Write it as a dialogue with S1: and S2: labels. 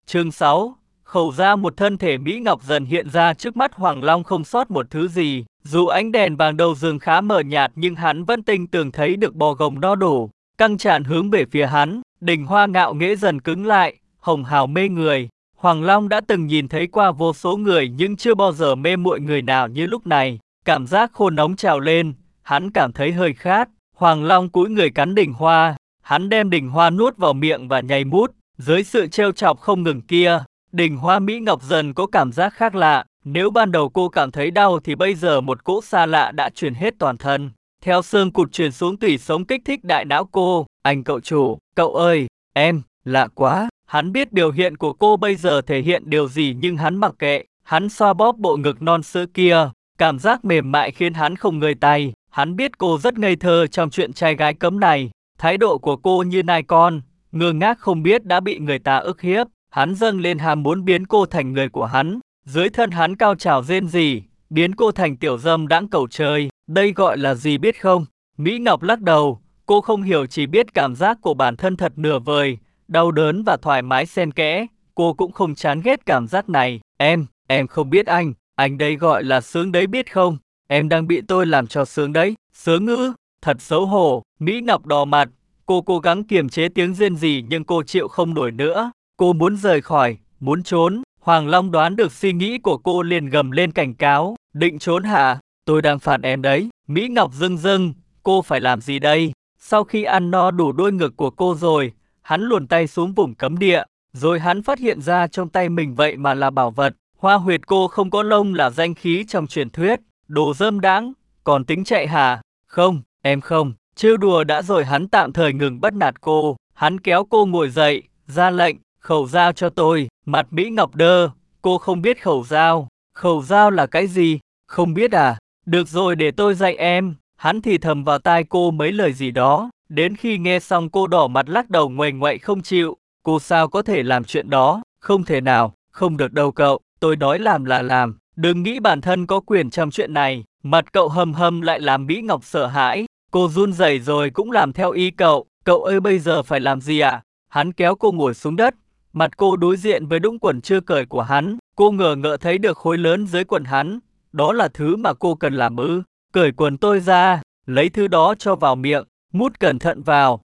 S1: Chương 6. Khẩu ra một thân thể Mỹ Ngọc dần hiện ra trước mắt Hoàng Long không sót một thứ gì. Dù ánh đèn vàng đầu rừng khá mờ nhạt nhưng hắn vẫn tinh tường thấy được bò gồng no đủ, căng tràn hướng về phía hắn. Đỉnh hoa ngạo nghễ dần cứng lại, hồng hào mê người. Hoàng Long đã từng nhìn thấy qua vô số người nhưng chưa bao giờ mê muội người nào như lúc này. Cảm giác khô nóng trào lên, hắn cảm thấy hơi khát. Hoàng Long cúi người cắn đỉnh hoa, hắn đem đỉnh hoa nuốt vào miệng và nhai mút. Dưới sự trêu chọc không ngừng kia, đỉnh hoa Mỹ Ngọc dần có cảm giác khác lạ. Nếu ban đầu cô cảm thấy đau thì bây giờ một cỗ xa lạ đã truyền hết toàn thân. Theo xương cụt truyền xuống tủy sống kích thích đại não cô. Anh cậu chủ, cậu ơi, em, lạ quá. Hắn biết biểu hiện của cô bây giờ thể hiện điều gì nhưng hắn mặc kệ. Hắn xoa bóp bộ ngực non sữa kia. Cảm giác mềm mại khiến hắn không ngơi tay. Hắn biết cô rất ngây thơ trong chuyện trai gái cấm này. Thái độ của cô như nai con, ngơ ngác không biết đã bị người ta ức hiếp. Hắn dâng lên ham muốn biến cô thành người của hắn. Dưới thân hắn cao trào rên rỉ, biến cô thành tiểu dâm đãng cầu trời. Đây gọi là gì biết không? Mỹ Ngọc lắc đầu, cô không hiểu, chỉ biết cảm giác của bản thân thật nửa vời, đau đớn và thoải mái xen kẽ. Cô cũng không chán ghét cảm giác này. Em không biết anh đây gọi là sướng đấy biết không? Em đang bị tôi làm cho sướng đấy. Sướng ư? Thật xấu hổ. Mỹ Ngọc đỏ mặt, cô cố gắng kiềm chế tiếng rên rỉ nhưng cô chịu không nổi nữa. Cô muốn rời khỏi, muốn trốn. Hoàng Long đoán được suy nghĩ của cô liền gầm lên cảnh cáo. Định trốn hả? Tôi đang phạt em đấy. Mỹ Ngọc rưng rưng, cô phải làm gì đây? Sau khi ăn no đủ đôi ngực của cô rồi, hắn luồn tay xuống vùng cấm địa. Rồi hắn phát hiện ra trong tay mình vậy mà là bảo vật. Hoa huyệt cô không có lông là danh khí trong truyền thuyết. Đồ dâm đãng, còn tính chạy hả? Không, em không. Trêu đùa đã rồi, hắn tạm thời ngừng bắt nạt cô. Hắn kéo cô ngồi dậy, ra lệnh, khẩu dao cho tôi. Mặt Mỹ Ngọc đơ, cô không biết khẩu dao. Khẩu dao là cái gì? Không biết à? Được rồi, để tôi dạy em. Hắn thì thầm vào tai cô mấy lời gì đó. Đến khi nghe xong cô đỏ mặt lắc đầu nguầy nguậy không chịu. Cô sao có thể làm chuyện đó? Không thể nào, không được đâu cậu. Tôi nói làm là làm. Đừng nghĩ bản thân có quyền trong chuyện này. Mặt cậu hầm hầm lại làm Mỹ Ngọc sợ hãi. Cô run rẩy rồi cũng làm theo ý cậu. Cậu ơi, bây giờ phải làm gì ạ? Hắn kéo cô ngồi xuống đất. Mặt cô đối diện với đũng quần chưa cởi của hắn. Cô ngờ ngợ thấy được khối lớn dưới quần hắn. Đó là thứ mà cô cần làm ư? Cởi quần tôi ra, lấy thứ đó cho vào miệng, mút cẩn thận vào.